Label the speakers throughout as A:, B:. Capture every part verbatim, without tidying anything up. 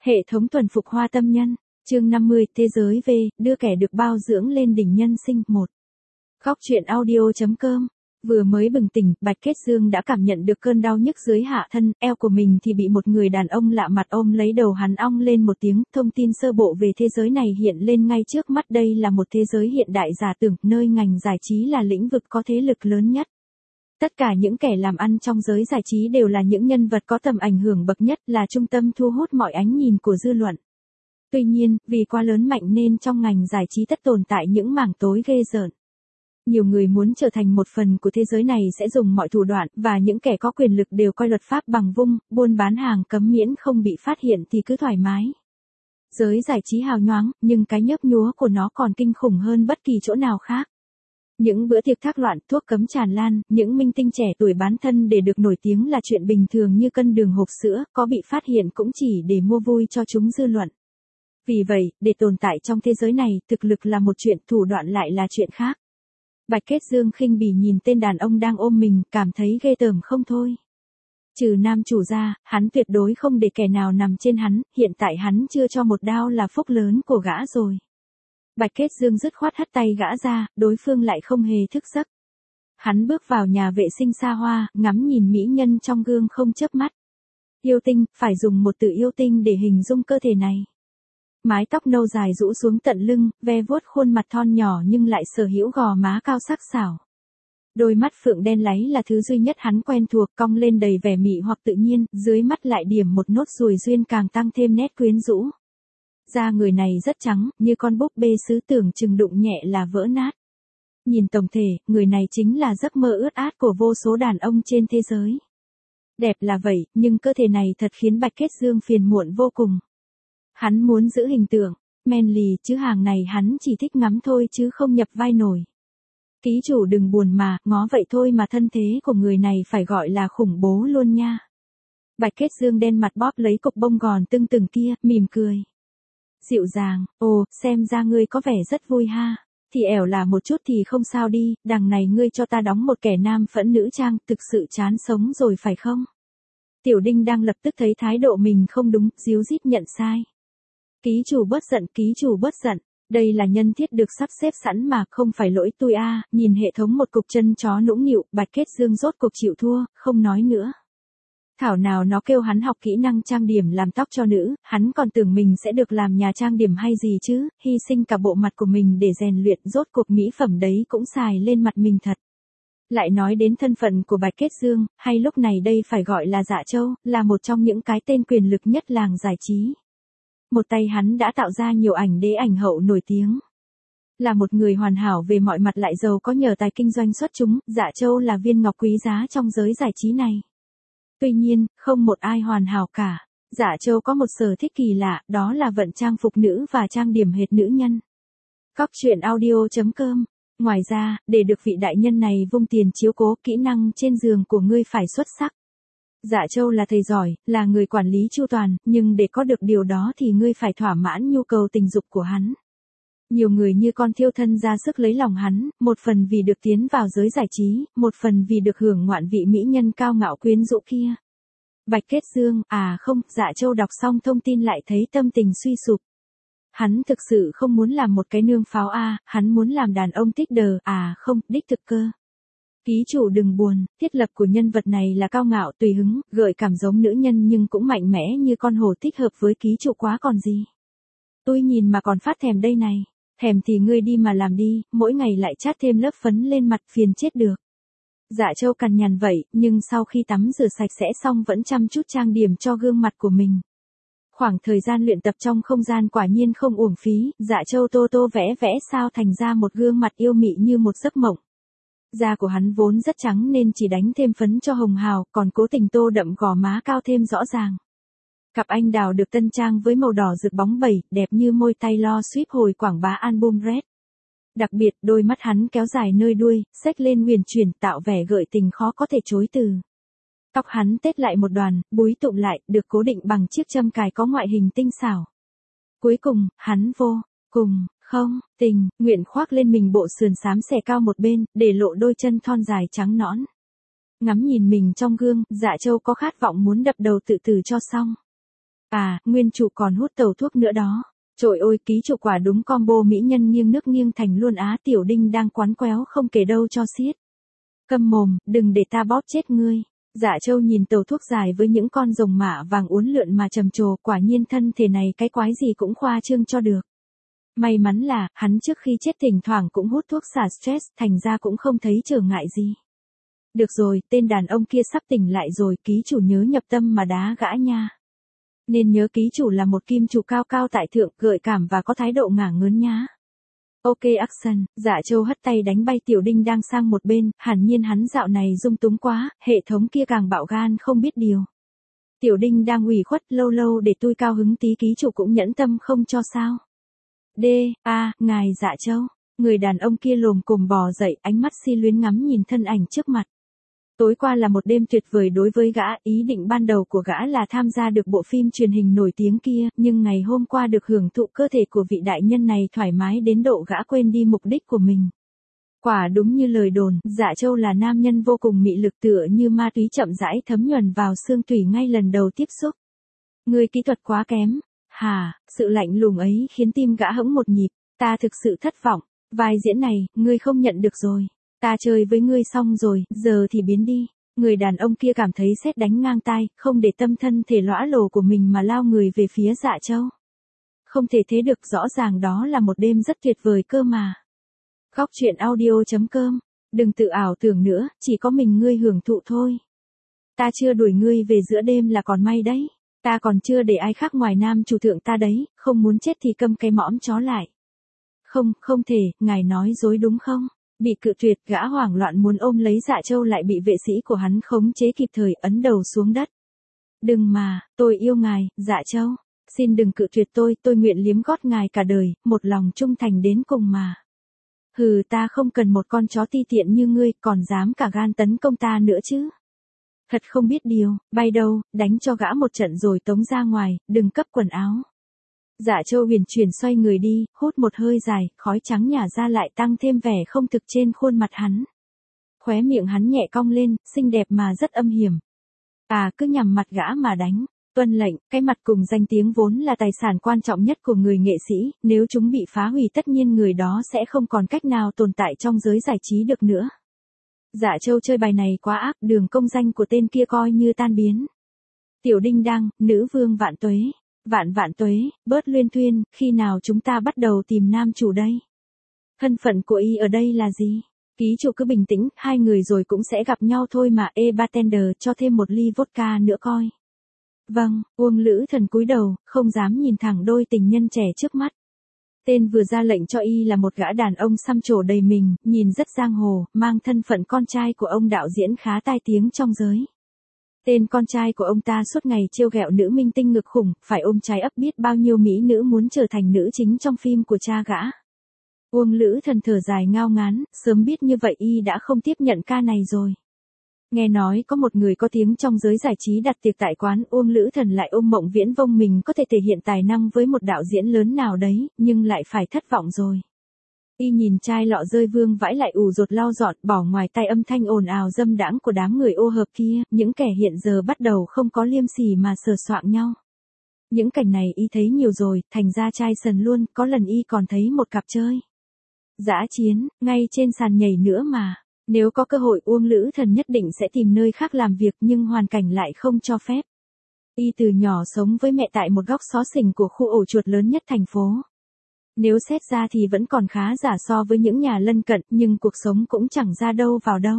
A: Hệ thống tuần phục hoa tâm nhân, chương năm mươi, thế giới về, đưa kẻ được bao dưỡng lên đỉnh nhân sinh, một. Góc truyện audio.com. Vừa mới bừng tỉnh, Bạch Kết Dương đã cảm nhận được cơn đau nhức dưới hạ thân, eo của mình thì bị một người đàn ông lạ mặt ôm lấy đầu hắn, ong lên một tiếng. Thông tin sơ bộ về thế giới này hiện lên ngay trước mắt, đây là một thế giới hiện đại giả tưởng, nơi ngành giải trí là lĩnh vực có thế lực lớn nhất. Tất cả những kẻ làm ăn trong giới giải trí đều là những nhân vật có tầm ảnh hưởng bậc nhất, là trung tâm thu hút mọi ánh nhìn của dư luận. Tuy nhiên, vì quá lớn mạnh nên trong ngành giải trí tất tồn tại những mảng tối ghê rợn. Nhiều người muốn trở thành một phần của thế giới này sẽ dùng mọi thủ đoạn, và những kẻ có quyền lực đều coi luật pháp bằng vung, buôn bán hàng cấm miễn không bị phát hiện thì cứ thoải mái. Giới giải trí hào nhoáng, nhưng cái nhấp nhúa của nó còn kinh khủng hơn bất kỳ chỗ nào khác. Những bữa tiệc thác loạn, thuốc cấm tràn lan, những minh tinh trẻ tuổi bán thân để được nổi tiếng là chuyện bình thường như cân đường hộp sữa, có bị phát hiện cũng chỉ để mua vui cho chúng dư luận. Vì vậy, để tồn tại trong thế giới này, thực lực là một chuyện, thủ đoạn lại là chuyện khác. Bạch Kết Dương khinh bỉ nhìn tên đàn ông đang ôm mình, cảm thấy ghê tởm không thôi. Trừ nam chủ ra, hắn tuyệt đối không để kẻ nào nằm trên hắn, hiện tại hắn chưa cho một đao là phúc lớn của gã rồi. Bạch Kết Dương dứt khoát hất tay gã ra, đối phương lại không hề thức giấc. Hắn bước vào nhà vệ sinh xa hoa, ngắm nhìn mỹ nhân trong gương không chớp mắt. Yêu tinh, phải dùng một từ yêu tinh để hình dung cơ thể này. Mái tóc nâu dài rũ xuống tận lưng, ve vuốt khuôn mặt thon nhỏ nhưng lại sở hữu gò má cao sắc sảo. Đôi mắt phượng đen láy là thứ duy nhất hắn quen thuộc, cong lên đầy vẻ mị hoặc tự nhiên, dưới mắt lại điểm một nốt ruồi duyên càng tăng thêm nét quyến rũ. Da người này rất trắng, như con búp bê sứ, tưởng chừng đụng nhẹ là vỡ nát. Nhìn tổng thể, người này chính là giấc mơ ướt át của vô số đàn ông trên thế giới. Đẹp là vậy, nhưng cơ thể này thật khiến Bạch Kết Dương phiền muộn vô cùng. Hắn muốn giữ hình tượng manly, chứ hàng này hắn chỉ thích ngắm thôi chứ không nhập vai nổi. Ký chủ đừng buồn mà, ngó vậy thôi mà thân thế của người này phải gọi là khủng bố luôn nha. Bạch Kết Dương đen mặt bóp lấy cục bông gòn tưng từng kia, mỉm cười. Dịu dàng, ồ, xem ra ngươi có vẻ rất vui ha. Thì ẻo là một chút thì không sao đi, đằng này ngươi cho ta đóng một kẻ nam phẫn nữ trang, thực sự chán sống rồi phải không? Tiểu Đinh đang lập tức thấy thái độ mình không đúng, díu dít nhận sai. Ký chủ bớt giận, ký chủ bớt giận, đây là nhân thiết được sắp xếp sẵn mà, không phải lỗi tôi a. À. Nhìn hệ thống một cục chân chó nũng nịu, Bạch Kết Dương rốt cuộc chịu thua, không nói nữa. Thảo nào nó kêu hắn học kỹ năng trang điểm làm tóc cho nữ, hắn còn tưởng mình sẽ được làm nhà trang điểm hay gì chứ, hy sinh cả bộ mặt của mình để rèn luyện, rốt cuộc mỹ phẩm đấy cũng xài lên mặt mình thật. Lại nói đến thân phận của Bạch Kết Dương, hay lúc này đây phải gọi là Dạ Châu, là một trong những cái tên quyền lực nhất làng giải trí. Một tay hắn đã tạo ra nhiều ảnh đế ảnh hậu nổi tiếng. Là một người hoàn hảo về mọi mặt lại giàu có nhờ tài kinh doanh xuất chúng, Dạ Châu là viên ngọc quý giá trong giới giải trí này. Tuy nhiên, không một ai hoàn hảo cả. Dạ Châu có một sở thích kỳ lạ, đó là vận trang phục nữ và trang điểm hệt nữ nhân. Góc truyện audio.com. Ngoài ra, để được vị đại nhân này vung tiền chiếu cố, kỹ năng trên giường của ngươi phải xuất sắc. Dạ Châu là thầy giỏi, là người quản lý chu toàn, nhưng để có được điều đó thì ngươi phải thỏa mãn nhu cầu tình dục của hắn. Nhiều người như con thiêu thân ra sức lấy lòng hắn, một phần vì được tiến vào giới giải trí, một phần vì được hưởng ngoạn vị mỹ nhân cao ngạo quyến rũ kia. Bạch Kết Dương, à không, Dạ Châu đọc xong thông tin lại thấy tâm tình suy sụp. Hắn thực sự không muốn làm một cái nương pháo a, à, hắn muốn làm đàn ông thích đờ, à không, đích thực cơ. Ký chủ đừng buồn, thiết lập của nhân vật này là cao ngạo tùy hứng, gợi cảm giống nữ nhân nhưng cũng mạnh mẽ như con hổ, thích hợp với ký chủ quá còn gì. Tôi nhìn mà còn phát thèm đây này. Thèm thì ngươi đi mà làm đi, mỗi ngày lại chát thêm lớp phấn lên mặt, phiền chết được. Dạ Châu cằn nhằn vậy, nhưng sau khi tắm rửa sạch sẽ xong vẫn chăm chút trang điểm cho gương mặt của mình. Khoảng thời gian luyện tập trong không gian quả nhiên không uổng phí, Dạ Châu tô tô vẽ vẽ sao thành ra một gương mặt yêu mị như một giấc mộng. Da của hắn vốn rất trắng nên chỉ đánh thêm phấn cho hồng hào, còn cố tình tô đậm gò má cao thêm rõ ràng. Cặp anh đào được tân trang với màu đỏ rực bóng bẩy, đẹp như môi Taylor Swift hồi quảng bá album Red. Đặc biệt, đôi mắt hắn kéo dài nơi đuôi, xếch lên huyền chuyển, tạo vẻ gợi tình khó có thể chối từ. Tóc hắn tết lại một đoàn, búi tụm lại, được cố định bằng chiếc châm cài có ngoại hình tinh xảo. Cuối cùng, hắn vô cùng không tình nguyện khoác lên mình bộ sườn xám xẻ cao một bên, để lộ đôi chân thon dài trắng nõn. Ngắm nhìn mình trong gương, Dạ Châu có khát vọng muốn đập đầu tự tử cho xong. À, nguyên chủ còn hút tàu thuốc nữa đó. Trời ơi, ký chủ quả đúng combo mỹ nhân nghiêng nước nghiêng thành luôn á. Tiểu Đinh đang quán quéo không kể đâu cho xiết. Câm mồm, đừng để ta bóp chết ngươi. Dạ Châu nhìn tàu thuốc dài với những con rồng mạ vàng uốn lượn mà trầm trồ, quả nhiên thân thể này cái quái gì cũng khoa trương cho được. May mắn là, hắn trước khi chết thỉnh thoảng cũng hút thuốc xả stress, thành ra cũng không thấy trở ngại gì. Được rồi, tên đàn ông kia sắp tỉnh lại rồi, ký chủ nhớ nhập tâm mà đá gã nha. Nên nhớ ký chủ là một kim chủ cao cao tại thượng, gợi cảm và có thái độ ngả ngớn nhá. Ok action, Dạ Châu hất tay đánh bay Tiểu Đinh đang sang một bên, hẳn nhiên hắn dạo này dung túng quá, hệ thống kia càng bạo gan không biết điều. Tiểu Đinh đang ủy khuất, lâu lâu để tôi cao hứng tí ký chủ cũng nhẫn tâm không cho sao. D, A, ngài Dạ Châu. Người đàn ông kia lồm cồm bò dậy, ánh mắt si luyến ngắm nhìn thân ảnh trước mặt. Tối qua là một đêm tuyệt vời đối với gã, ý định ban đầu của gã là tham gia được bộ phim truyền hình nổi tiếng kia, nhưng ngày hôm qua được hưởng thụ cơ thể của vị đại nhân này thoải mái đến độ gã quên đi mục đích của mình. Quả đúng như lời đồn, Dạ Châu là nam nhân vô cùng mị lực tựa như ma túy chậm rãi thấm nhuần vào xương tủy ngay lần đầu tiếp xúc. Người kỹ thuật quá kém. Hà, sự lạnh lùng ấy khiến tim gã hững một nhịp, ta thực sự thất vọng, vai diễn này, ngươi không nhận được rồi. Ta chơi với ngươi xong rồi, giờ thì biến đi. Người đàn ông kia cảm thấy sét đánh ngang tai, không để tâm thân thể lõa lồ của mình mà lao người về phía Dạ Châu. Không thể thế được, rõ ràng đó là một đêm rất tuyệt vời cơ mà. Góc truyện audio chấm com. Đừng tự ảo tưởng nữa, chỉ có mình ngươi hưởng thụ thôi. Ta chưa đuổi ngươi về giữa đêm là còn may đấy. Ta còn chưa để ai khác ngoài nam chủ thượng ta đấy, không muốn chết thì câm cái mõm chó lại. Không, không thể, ngài nói dối đúng không? Bị cự tuyệt, gã hoảng loạn muốn ôm lấy Dạ Châu lại bị vệ sĩ của hắn khống chế kịp thời, ấn đầu xuống đất. Đừng mà, tôi yêu ngài, Dạ Châu. Xin đừng cự tuyệt tôi, tôi nguyện liếm gót ngài cả đời, một lòng trung thành đến cùng mà. Hừ, ta không cần một con chó ti tiện như ngươi, còn dám cả gan tấn công ta nữa chứ. Thật không biết điều, bay đâu, đánh cho gã một trận rồi tống ra ngoài, đừng cấp quần áo. Dạ Châu huyền chuyển xoay người đi, hút một hơi dài, khói trắng nhả ra lại tăng thêm vẻ không thực trên khuôn mặt hắn. Khóe miệng hắn nhẹ cong lên, xinh đẹp mà rất âm hiểm. À, cứ nhằm mặt gã mà đánh. Tuân lệnh, cái mặt cùng danh tiếng vốn là tài sản quan trọng nhất của người nghệ sĩ, nếu chúng bị phá hủy tất nhiên người đó sẽ không còn cách nào tồn tại trong giới giải trí được nữa. Dạ Châu chơi bài này quá ác, đường công danh của tên kia coi như tan biến. Tiểu Đinh Đăng, nữ vương vạn tuế. Vạn vạn tuế, bớt luyên thuyên, khi nào chúng ta bắt đầu tìm nam chủ đây? Thân phận của y ở đây là gì? Ký chủ cứ bình tĩnh, hai người rồi cũng sẽ gặp nhau thôi mà. Ê bartender, cho thêm một ly vodka nữa coi. Vâng, Uông Lữ Thần cúi đầu, không dám nhìn thẳng đôi tình nhân trẻ trước mắt. Tên vừa ra lệnh cho y là một gã đàn ông xăm trổ đầy mình, nhìn rất giang hồ, mang thân phận con trai của ông đạo diễn khá tai tiếng trong giới. Tên con trai của ông ta suốt ngày trêu ghẹo nữ minh tinh ngực khủng, phải ôm trái ấp biết bao nhiêu mỹ nữ muốn trở thành nữ chính trong phim của cha gã. Uông Lữ Thần thở dài ngao ngán, sớm biết như vậy y đã không tiếp nhận ca này rồi. Nghe nói có một người có tiếng trong giới giải trí đặt tiệc tại quán, Uông Lữ Thần lại ôm mộng viễn vông mình có thể thể hiện tài năng với một đạo diễn lớn nào đấy, nhưng lại phải thất vọng rồi. Y nhìn chai lọ rơi vương vãi lại ù rột lau dọn, bỏ ngoài tai âm thanh ồn ào dâm đãng của đám người ô hợp kia, những kẻ hiện giờ bắt đầu không có liêm sỉ mà sờ soạng nhau. Những cảnh này y thấy nhiều rồi, thành ra chai sần luôn, có lần y còn thấy một cặp chơi dã chiến, ngay trên sàn nhảy nữa mà. Nếu có cơ hội Uông Lữ Thần nhất định sẽ tìm nơi khác làm việc nhưng hoàn cảnh lại không cho phép. Y từ nhỏ sống với mẹ tại một góc xó xỉnh của khu ổ chuột lớn nhất thành phố. Nếu xét ra thì vẫn còn khá giả so với những nhà lân cận, nhưng cuộc sống cũng chẳng ra đâu vào đâu.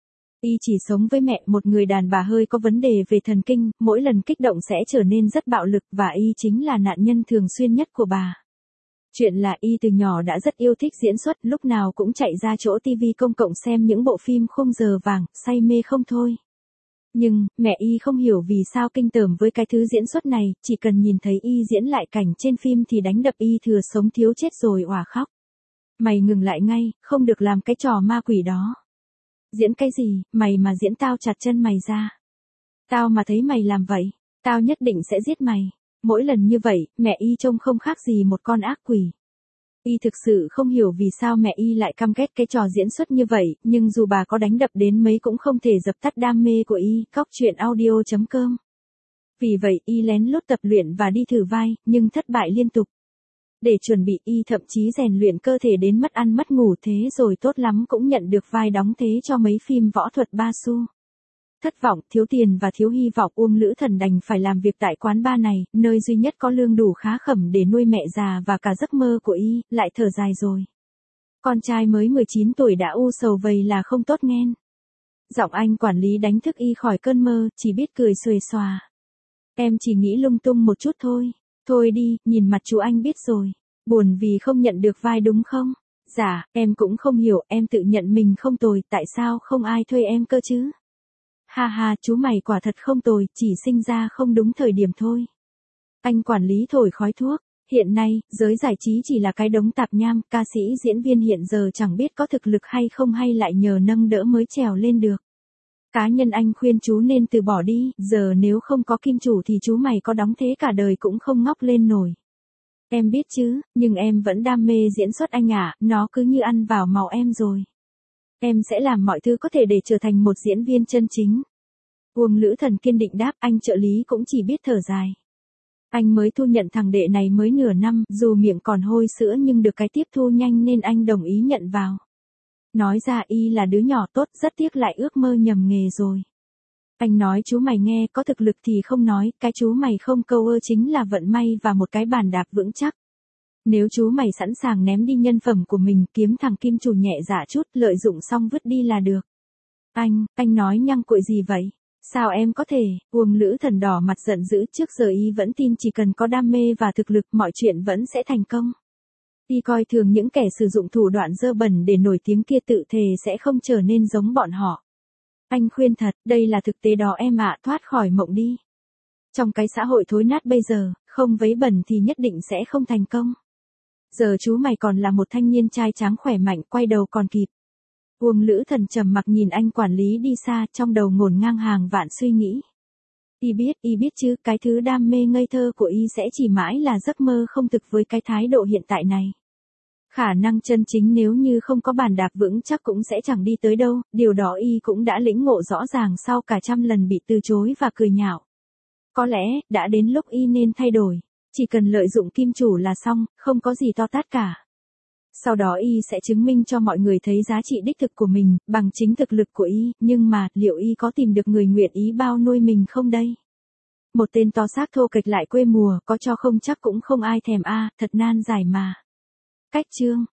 A: Y chỉ sống với mẹ, một người đàn bà hơi có vấn đề về thần kinh, mỗi lần kích động sẽ trở nên rất bạo lực và y chính là nạn nhân thường xuyên nhất của bà. Chuyện là y từ nhỏ đã rất yêu thích diễn xuất, lúc nào cũng chạy ra chỗ tivi công cộng xem những bộ phim khung giờ vàng, say mê không thôi. Nhưng, mẹ y không hiểu vì sao kinh tởm với cái thứ diễn xuất này, chỉ cần nhìn thấy y diễn lại cảnh trên phim thì đánh đập y thừa sống thiếu chết rồi òa khóc. Mày ngừng lại ngay, không được làm cái trò ma quỷ đó. Diễn cái gì, mày mà diễn tao chặt chân mày ra. Tao mà thấy mày làm vậy, tao nhất định sẽ giết mày. Mỗi lần như vậy, mẹ y trông không khác gì một con ác quỷ. Y thực sự không hiểu vì sao mẹ y lại căm ghét cái trò diễn xuất như vậy, nhưng dù bà có đánh đập đến mấy cũng không thể dập tắt đam mê của y. Góc truyện audio chấm com Vì vậy y lén lút tập luyện và đi thử vai, nhưng thất bại liên tục. Để chuẩn bị y thậm chí rèn luyện cơ thể đến mất ăn mất ngủ, thế rồi tốt lắm cũng nhận được vai đóng thế cho mấy phim võ thuật ba xu. Thất vọng, thiếu tiền và thiếu hy vọng, Uông Lữ Thần đành phải làm việc tại quán bar này, nơi duy nhất có lương đủ khá khẩm để nuôi mẹ già và cả giấc mơ của y, lại thở dài rồi. Con trai mới mười chín tuổi đã u sầu vậy là không tốt nghen. Giọng anh quản lý đánh thức y khỏi cơn mơ, chỉ biết cười xuề xòa. Em chỉ nghĩ lung tung một chút thôi. Thôi đi, nhìn mặt chú anh biết rồi. Buồn vì không nhận được vai đúng không? Dạ, em cũng không hiểu, em tự nhận mình không tồi, tại sao không ai thuê em cơ chứ? Ha ha, chú mày quả thật không tồi, chỉ sinh ra không đúng thời điểm thôi. Anh quản lý thổi khói thuốc. Hiện nay, giới giải trí chỉ là cái đống tạp nham, ca sĩ diễn viên hiện giờ chẳng biết có thực lực hay không hay lại nhờ nâng đỡ mới trèo lên được. Cá nhân anh khuyên chú nên từ bỏ đi, giờ nếu không có kim chủ thì chú mày có đóng thế cả đời cũng không ngóc lên nổi. Em biết chứ, nhưng em vẫn đam mê diễn xuất anh ạ, nó cứ như ăn vào máu em rồi. Em sẽ làm mọi thứ có thể để trở thành một diễn viên chân chính. Uông Lữ Thần kiên định đáp, anh trợ lý cũng chỉ biết thở dài. Anh mới thu nhận thằng đệ này mới nửa năm, dù miệng còn hôi sữa nhưng được cái tiếp thu nhanh nên anh đồng ý nhận vào. Nói ra y là đứa nhỏ tốt, rất tiếc lại ước mơ nhầm nghề rồi. Anh nói chú mày nghe, có thực lực thì không nói, cái chú mày không câu ơ chính là vận may và một cái bàn đạp vững chắc. Nếu chú mày sẵn sàng ném đi nhân phẩm của mình, kiếm thằng kim chủ nhẹ dạ chút, lợi dụng xong vứt đi là được. Anh, anh nói nhăng cuội gì vậy? Sao em có thể? Uông Lữ Thần đỏ mặt giận dữ, trước giờ y vẫn tin chỉ cần có đam mê và thực lực mọi chuyện vẫn sẽ thành công. Y coi thường những kẻ sử dụng thủ đoạn dơ bẩn để nổi tiếng kia, tự thề sẽ không trở nên giống bọn họ. Anh khuyên thật, đây là thực tế đó em ạ, thoát khỏi mộng đi. Trong cái xã hội thối nát bây giờ, không vấy bẩn thì nhất định sẽ không thành công. Giờ chú mày còn là một thanh niên trai tráng khỏe mạnh, quay đầu còn kịp. Uông Lữ Thần trầm mặc nhìn anh quản lý đi xa, trong đầu ngổn ngang hàng vạn suy nghĩ. Y biết, y biết chứ, cái thứ đam mê ngây thơ của y sẽ chỉ mãi là giấc mơ không thực với cái thái độ hiện tại này. Khả năng chân chính nếu như không có bàn đạp vững chắc cũng sẽ chẳng đi tới đâu, điều đó y cũng đã lĩnh ngộ rõ ràng sau cả trăm lần bị từ chối và cười nhạo. Có lẽ, đã đến lúc y nên thay đổi, chỉ cần lợi dụng kim chủ là xong, không có gì to tát cả. Sau đó y sẽ chứng minh cho mọi người thấy giá trị đích thực của mình, bằng chính thực lực của y, nhưng mà, liệu y có tìm được người nguyện ý bao nuôi mình không đây? Một tên to xác thô kệch lại quê mùa, có cho không chắc cũng không ai thèm a, thật nan giải mà. Cách chương